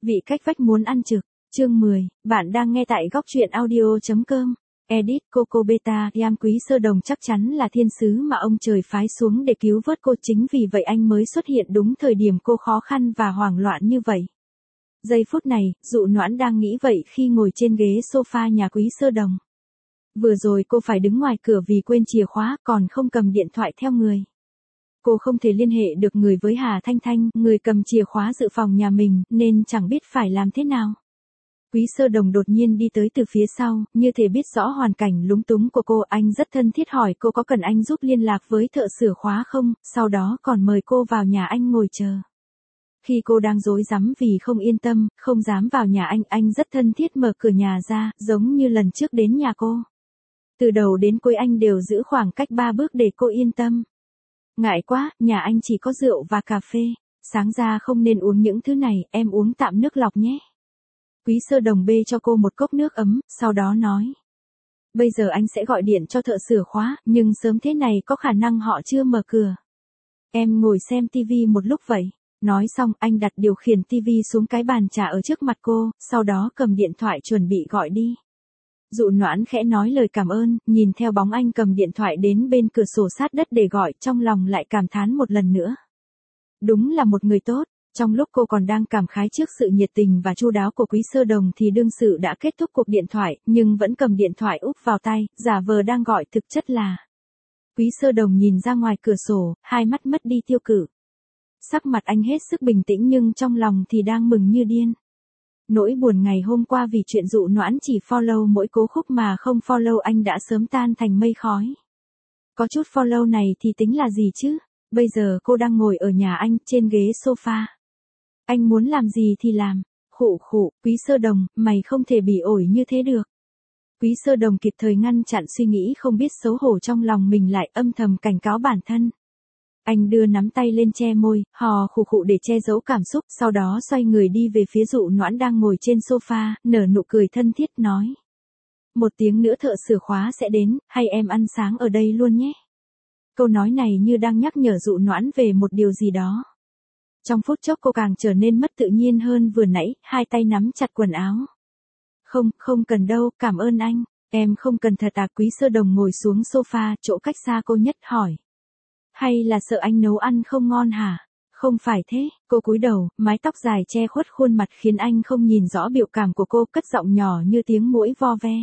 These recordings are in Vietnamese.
Vị cách vách muốn ăn trực. Chương 10, bạn đang nghe tại góc truyện audio.com. Edit Coco Beta Yam Quý Sơ Đồng chắc chắn là thiên sứ mà ông trời phái xuống để cứu vớt cô, chính vì vậy anh mới xuất hiện đúng thời điểm cô khó khăn và hoảng loạn như vậy. Giây phút này, Dụ Noãn đang nghĩ vậy khi ngồi trên ghế sofa nhà Quý Sơ Đồng. Vừa rồi cô phải đứng ngoài cửa vì quên chìa khóa, còn không cầm điện thoại theo người. Cô không thể liên hệ được người với Hà Thanh Thanh, người cầm chìa khóa dự phòng nhà mình, nên chẳng biết phải làm thế nào. Quý Sơ Đồng đột nhiên đi tới từ phía sau, như thể biết rõ hoàn cảnh lúng túng của cô. Anh rất thân thiết hỏi cô có cần anh giúp liên lạc với thợ sửa khóa không, sau đó còn mời cô vào nhà anh ngồi chờ. Khi cô đang rối rắm vì không yên tâm, không dám vào nhà anh rất thân thiết mở cửa nhà ra, giống như lần trước đến nhà cô. Từ đầu đến cuối anh đều giữ khoảng cách 3 bước để cô yên tâm. Ngại quá, nhà anh chỉ có rượu và cà phê. Sáng ra không nên uống những thứ này, em uống tạm nước lọc nhé. Quý Sơ Đồng bê cho cô một cốc nước ấm, sau đó nói. Bây giờ anh sẽ gọi điện cho thợ sửa khóa, nhưng sớm thế này có khả năng họ chưa mở cửa. Em ngồi xem tivi một lúc vậy. Nói xong, anh đặt điều khiển tivi xuống cái bàn trà ở trước mặt cô, sau đó cầm điện thoại chuẩn bị gọi đi. Dụ Noãn khẽ nói lời cảm ơn, nhìn theo bóng anh cầm điện thoại đến bên cửa sổ sát đất để gọi, trong lòng lại cảm thán một lần nữa. Đúng là một người tốt. Trong lúc cô còn đang cảm khái trước sự nhiệt tình và chu đáo của Quý Sơ Đồng thì đương sự đã kết thúc cuộc điện thoại, nhưng vẫn cầm điện thoại úp vào tay, giả vờ đang gọi, thực chất là. Quý Sơ Đồng nhìn ra ngoài cửa sổ, hai mắt mất đi tiêu cự. Sắc mặt anh hết sức bình tĩnh nhưng trong lòng thì đang mừng như điên. Nỗi buồn ngày hôm qua vì chuyện Dụ Noãn chỉ follow mỗi cố khúc mà không follow anh đã sớm tan thành mây khói. Có chút follow này thì tính là gì chứ? Bây giờ cô đang ngồi ở nhà anh, trên ghế sofa. Anh muốn làm gì thì làm. Khụ khụ, Quý Sơ Đồng, mày không thể bỉ ổi như thế được. Quý Sơ Đồng kịp thời ngăn chặn suy nghĩ không biết xấu hổ trong lòng mình, lại âm thầm cảnh cáo bản thân. Anh đưa nắm tay lên che môi, hò khụ khụ để che giấu cảm xúc, sau đó xoay người đi về phía Dụ Noãn đang ngồi trên sofa, nở nụ cười thân thiết nói. Một tiếng nữa thợ sửa khóa sẽ đến, hay em ăn sáng ở đây luôn nhé. Câu nói này như đang nhắc nhở Dụ Noãn về một điều gì đó. Trong phút chốc cô càng trở nên mất tự nhiên hơn vừa nãy, hai tay nắm chặt quần áo. Không cần đâu, cảm ơn anh. Em không cần thật à? Quý Sơ Đồng ngồi xuống sofa, chỗ cách xa cô nhất hỏi. Hay là sợ anh nấu ăn không ngon hả? Không phải thế, cô cúi đầu, mái tóc dài che khuất khuôn mặt khiến anh không nhìn rõ biểu cảm của cô, cất giọng nhỏ như tiếng muỗi vo ve.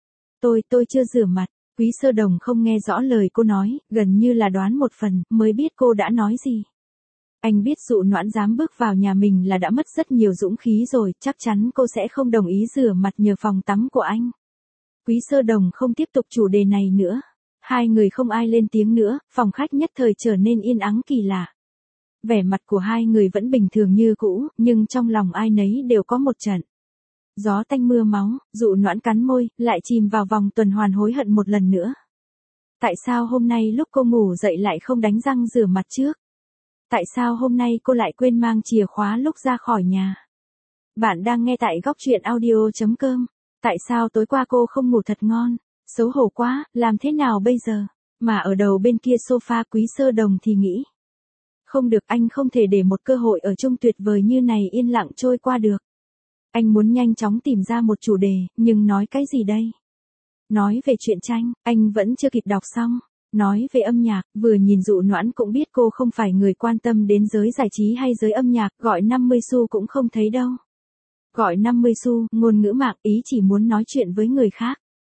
Tôi chưa rửa mặt. Quý Sơ Đồng không nghe rõ lời cô nói, gần như là đoán một phần, mới biết cô đã nói gì. Anh biết Dụ Noãn dám bước vào nhà mình là đã mất rất nhiều dũng khí rồi, chắc chắn cô sẽ không đồng ý rửa mặt nhờ phòng tắm của anh. Quý Sơ Đồng không tiếp tục chủ đề này nữa. Hai người không ai lên tiếng nữa, phòng khách nhất thời trở nên yên ắng kỳ lạ. Vẻ mặt của hai người vẫn bình thường như cũ, nhưng trong lòng ai nấy đều có một trận. Gió tanh mưa máu, Dụ Noãn cắn môi, lại chìm vào vòng tuần hoàn hối hận một lần nữa. Tại sao hôm nay lúc cô ngủ dậy lại không đánh răng rửa mặt trước? Tại sao hôm nay cô lại quên mang chìa khóa lúc ra khỏi nhà? Bạn đang nghe tại góc truyện audio.com. Tại sao tối qua cô không ngủ thật ngon? Xấu hổ quá, làm thế nào bây giờ? Mà ở đầu bên kia sofa Quý Sơ Đồng thì nghĩ. Không được, anh không thể để một cơ hội ở chung tuyệt vời như này yên lặng trôi qua được. Anh muốn nhanh chóng tìm ra một chủ đề, nhưng nói cái gì đây? Nói về truyện tranh, anh vẫn chưa kịp đọc xong. Nói về âm nhạc, vừa nhìn Dụ Noãn cũng biết cô không phải người quan tâm đến giới giải trí hay giới âm nhạc, gọi 50 xu cũng không thấy đâu. Gọi 50 xu, ngôn ngữ mạng, ý chỉ muốn nói chuyện với người khác.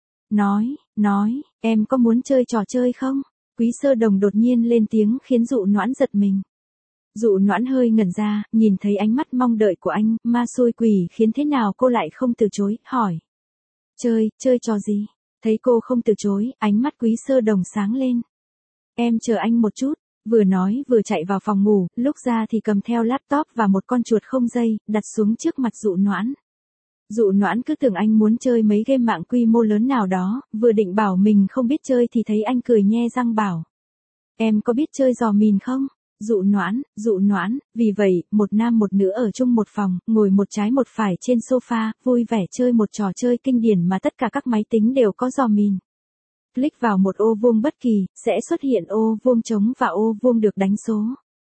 Nói, em có muốn chơi trò chơi không? Quý Sơ Đồng đột nhiên lên tiếng khiến Dụ Noãn giật mình. Dụ Noãn hơi ngẩn ra, nhìn thấy ánh mắt mong đợi của anh, ma xui quỷ khiến thế nào cô lại không từ chối, hỏi. Chơi trò gì? Thấy cô không từ chối, ánh mắt Quý Sơ Đồng sáng lên. Em chờ anh một chút, vừa nói vừa chạy vào phòng ngủ, lúc ra thì cầm theo laptop và một con chuột không dây, đặt xuống trước mặt Dụ Noãn. Dụ Noãn cứ tưởng anh muốn chơi mấy game mạng quy mô lớn nào đó, vừa định bảo mình không biết chơi thì thấy anh cười nhe răng bảo. Em có biết chơi giò mìn không? Dụ Noãn, vì vậy, một nam một nữ ở chung một phòng, ngồi một trái một phải trên sofa, vui vẻ chơi một trò chơi kinh điển mà tất cả các máy tính đều có giò mìn. Click vào một ô vuông bất kỳ, sẽ xuất hiện ô vuông trống và ô vuông được đánh số.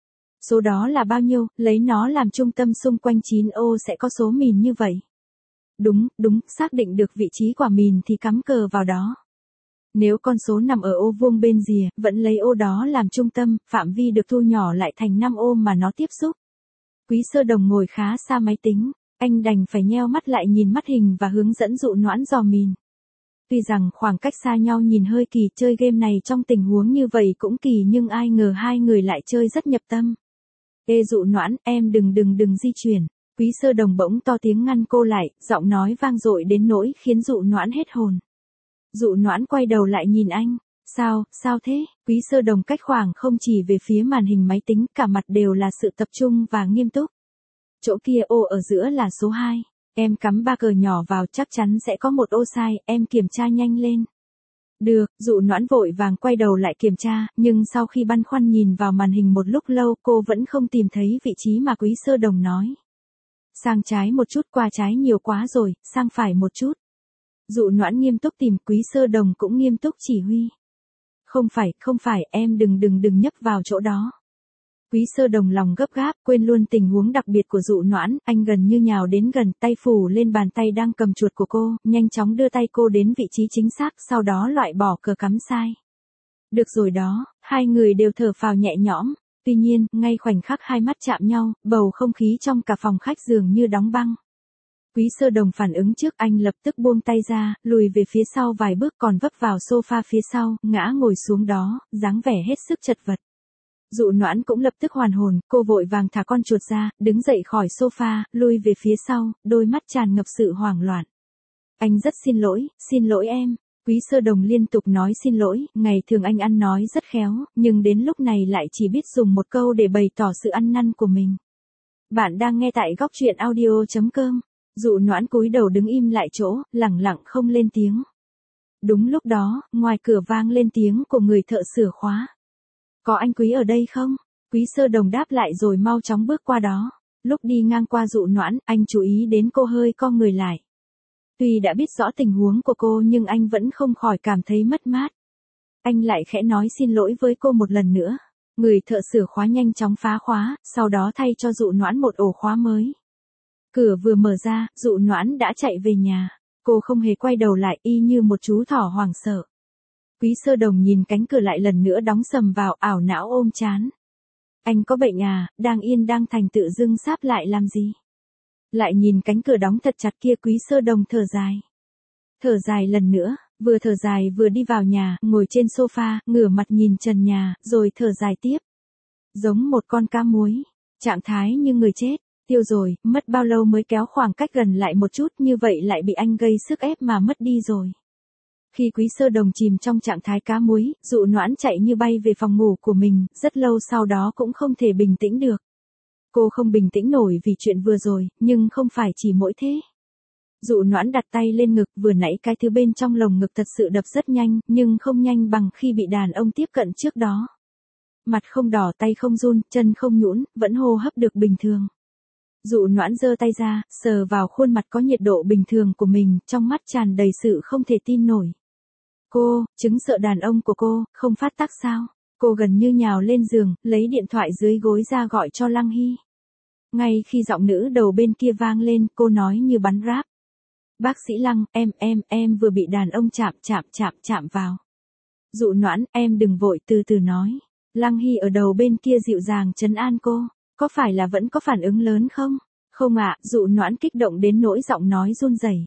Số đó là bao nhiêu, lấy nó làm trung tâm xung quanh 9 ô sẽ có số mìn như vậy. Đúng, xác định được vị trí quả mìn thì cắm cờ vào đó. Nếu con số nằm ở ô vuông bên rìa, vẫn lấy ô đó làm trung tâm, phạm vi được thu nhỏ lại thành 5 ô mà nó tiếp xúc. Quý Sơ Đồng ngồi khá xa máy tính, anh đành phải nheo mắt lại nhìn mắt hình và hướng dẫn Dụ Noãn dò mìn. Tuy rằng khoảng cách xa nhau nhìn hơi kỳ, chơi game này trong tình huống như vậy cũng kỳ, nhưng ai ngờ hai người lại chơi rất nhập tâm. Ê Dụ Noãn, em đừng di chuyển. Quý Sơ Đồng bỗng to tiếng ngăn cô lại, giọng nói vang dội đến nỗi khiến Dụ Noãn hết hồn. Dụ Noãn quay đầu lại nhìn anh. Sao thế? Quý Sơ Đồng cách khoảng không chỉ về phía màn hình máy tính, cả mặt đều là sự tập trung và nghiêm túc. Chỗ kia ô ở giữa là số 2. Em cắm 3 cờ nhỏ vào chắc chắn sẽ có một ô sai, em kiểm tra nhanh lên. Được, Dụ Noãn vội vàng quay đầu lại kiểm tra, nhưng sau khi băn khoăn nhìn vào màn hình một lúc lâu cô vẫn không tìm thấy vị trí mà Quý Sơ Đồng nói. Sang trái một chút, qua trái nhiều quá rồi, sang phải một chút. Dụ Noãn nghiêm túc tìm, Quý Sơ Đồng cũng nghiêm túc chỉ huy. Không phải, em đừng nhấp vào chỗ đó. Quý Sơ Đồng lòng gấp gáp, quên luôn tình huống đặc biệt của Dụ Noãn, anh gần như nhào đến gần, tay phủ lên bàn tay đang cầm chuột của cô, nhanh chóng đưa tay cô đến vị trí chính xác, sau đó loại bỏ cờ cắm sai. Được rồi đó, hai người đều thở phào nhẹ nhõm, tuy nhiên, ngay khoảnh khắc hai mắt chạm nhau, bầu không khí trong cả phòng khách dường như đóng băng. Quý Sơ Đồng phản ứng trước, anh lập tức buông tay ra, lùi về phía sau vài bước, còn vấp vào sofa phía sau, ngã ngồi xuống đó, dáng vẻ hết sức chật vật. Dụ Noãn cũng lập tức hoàn hồn, cô vội vàng thả con chuột ra, đứng dậy khỏi sofa, lui về phía sau, đôi mắt tràn ngập sự hoảng loạn. Anh rất xin lỗi em. Quý Sơ Đồng liên tục nói xin lỗi, ngày thường anh ăn nói rất khéo, nhưng đến lúc này lại chỉ biết dùng một câu để bày tỏ sự ăn năn của mình. Bạn đang nghe tại góc truyện audio.com. Dụ Noãn cúi đầu đứng im lại chỗ, lẳng lặng không lên tiếng. Đúng lúc đó, ngoài cửa vang lên tiếng của người thợ sửa khóa. Có anh Quý ở đây không? Quý Sơ Đồng đáp lại rồi mau chóng bước qua đó. Lúc đi ngang qua Dụ Noãn, anh chú ý đến cô hơi co người lại. Tuy đã biết rõ tình huống của cô nhưng anh vẫn không khỏi cảm thấy mất mát. Anh lại khẽ nói xin lỗi với cô một lần nữa. Người thợ sửa khóa nhanh chóng phá khóa, sau đó thay cho Dụ Noãn một ổ khóa mới. Cửa vừa mở ra, Dụ Noãn đã chạy về nhà. Cô không hề quay đầu lại, y như một chú thỏ hoảng sợ. Quý Sơ Đồng nhìn cánh cửa lại lần nữa đóng sầm vào, ảo não ôm trán. Anh có bệnh à, đang yên đang thành tự dưng sáp lại làm gì? Lại nhìn cánh cửa đóng thật chặt kia, Quý Sơ Đồng thở dài. Thở dài lần nữa, vừa thở dài vừa đi vào nhà, ngồi trên sofa, ngửa mặt nhìn trần nhà, rồi thở dài tiếp. Giống một con cá muối, trạng thái như người chết, tiêu rồi, mất bao lâu mới kéo khoảng cách gần lại một chút, như vậy lại bị anh gây sức ép mà mất đi rồi. Khi Quý Sơ Đồng chìm trong trạng thái cá muối, Dụ Noãn chạy như bay về phòng ngủ của mình, rất lâu sau đó cũng không thể bình tĩnh được. Cô không bình tĩnh nổi vì chuyện vừa rồi, nhưng không phải chỉ mỗi thế. Dụ Noãn đặt tay lên ngực, vừa nãy cái thứ bên trong lồng ngực thật sự đập rất nhanh, nhưng không nhanh bằng khi bị đàn ông tiếp cận trước đó. Mặt không đỏ, tay không run, chân không nhũn, vẫn hô hấp được bình thường. Dụ Noãn giơ tay ra, sờ vào khuôn mặt có nhiệt độ bình thường của mình, trong mắt tràn đầy sự không thể tin nổi. Cô, chứng sợ đàn ông của cô, không phát tác sao? Cô gần như nhào lên giường, lấy điện thoại dưới gối ra gọi cho Lăng Hy. Ngay khi giọng nữ đầu bên kia vang lên, cô nói như bắn ráp. Bác sĩ Lăng, em vừa bị đàn ông chạm vào. Dụ Noãn, em đừng vội, từ từ nói. Lăng Hy ở đầu bên kia dịu dàng trấn an cô. Có phải là vẫn có phản ứng lớn không? Không ạ, Dụ Noãn kích động đến nỗi giọng nói run rẩy.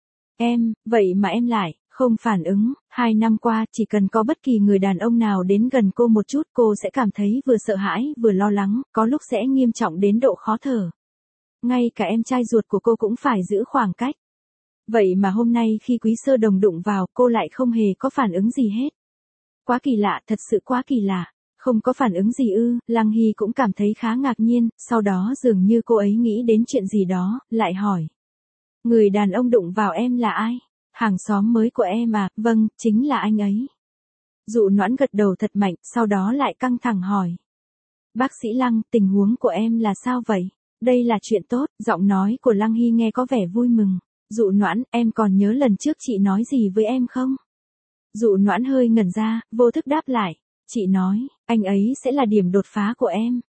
Vậy mà em lại không phản ứng. 2 năm qua, chỉ cần có bất kỳ người đàn ông nào đến gần cô một chút, cô sẽ cảm thấy vừa sợ hãi, vừa lo lắng, có lúc sẽ nghiêm trọng đến độ khó thở. Ngay cả em trai ruột của cô cũng phải giữ khoảng cách. Vậy mà hôm nay khi Quý Sơ Đồng đụng vào, cô lại không hề có phản ứng gì hết. Quá kỳ lạ, thật sự quá kỳ lạ. Không có phản ứng gì ư? Lăng Hy cũng cảm thấy khá ngạc nhiên, sau đó dường như cô ấy nghĩ đến chuyện gì đó, lại hỏi. Người đàn ông đụng vào em là ai? Hàng xóm mới của em à? Vâng, chính là anh ấy. Dụ Noãn gật đầu thật mạnh, sau đó lại căng thẳng hỏi. Bác sĩ Lăng, tình huống của em là sao vậy? Đây là chuyện tốt, giọng nói của Lăng Hy nghe có vẻ vui mừng. Dụ Noãn, em còn nhớ lần trước chị nói gì với em không? Dụ Noãn hơi ngẩn ra, vô thức đáp lại. Chị nói, anh ấy sẽ là điểm đột phá của em.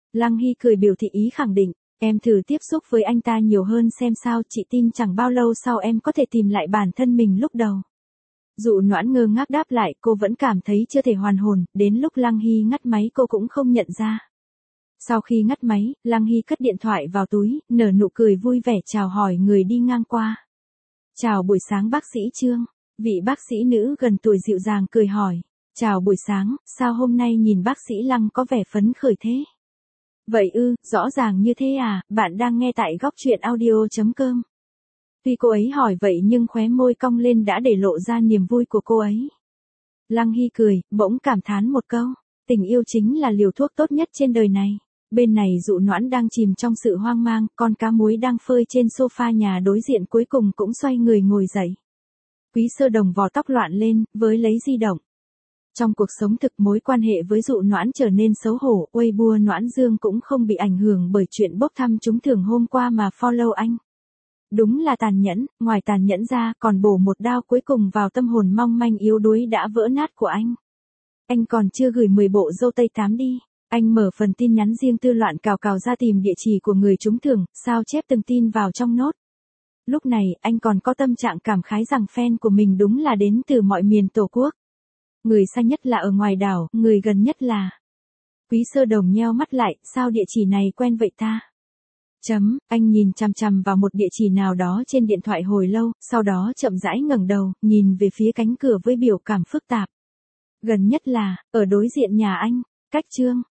Lăng Hy cười biểu thị ý khẳng định, em thử tiếp xúc với anh ta nhiều hơn xem sao, chị tin chẳng bao lâu sau em có thể tìm lại bản thân mình lúc đầu. Dụ Noãn ngơ ngác đáp lại, cô vẫn cảm thấy chưa thể hoàn hồn, đến lúc Lăng Hy ngắt máy cô cũng không nhận ra. Sau khi ngắt máy, Lăng Hy cất điện thoại vào túi, nở nụ cười vui vẻ chào hỏi người đi ngang qua. Chào buổi sáng bác sĩ Trương. Vị bác sĩ nữ gần tuổi dịu dàng cười hỏi. Chào buổi sáng, sao hôm nay nhìn bác sĩ Lăng có vẻ phấn khởi thế? Vậy ư, rõ ràng như thế à, bạn đang nghe tại góc truyện audio.com. Tuy cô ấy hỏi vậy nhưng khóe môi cong lên đã để lộ ra niềm vui của cô ấy. Lăng Hy cười, bỗng cảm thán một câu. Tình yêu chính là liều thuốc tốt nhất trên đời này. Bên này Dụ Noãn đang chìm trong sự hoang mang, con cá muối đang phơi trên sofa nhà đối diện cuối cùng cũng xoay người ngồi dậy. Quý Sơ Đồng vò tóc loạn lên, với lấy di động. Trong cuộc sống thực mối quan hệ với Dụ Noãn trở nên xấu hổ, Weibo Noãn Dương cũng không bị ảnh hưởng bởi chuyện bốc thăm trúng thưởng hôm qua mà follow anh. Đúng là tàn nhẫn, ngoài tàn nhẫn ra còn bổ một đao cuối cùng vào tâm hồn mong manh yếu đuối đã vỡ nát của anh. Anh còn chưa gửi 10 bộ dâu tây tám đi. Anh mở phần tin nhắn riêng tư loạn cào cào ra tìm địa chỉ của người trúng thưởng, sao chép từng tin vào trong nốt. Lúc này, anh còn có tâm trạng cảm khái rằng fan của mình đúng là đến từ mọi miền Tổ quốc. Người xa nhất là ở ngoài đảo, người gần nhất là... Quý Sơ Đồng nheo mắt lại, sao địa chỉ này quen vậy ta? Anh nhìn chằm chằm vào một địa chỉ nào đó trên điện thoại hồi lâu, sau đó chậm rãi ngẩng đầu, nhìn về phía cánh cửa với biểu cảm phức tạp. Gần nhất là, ở đối diện nhà anh, cách Trương.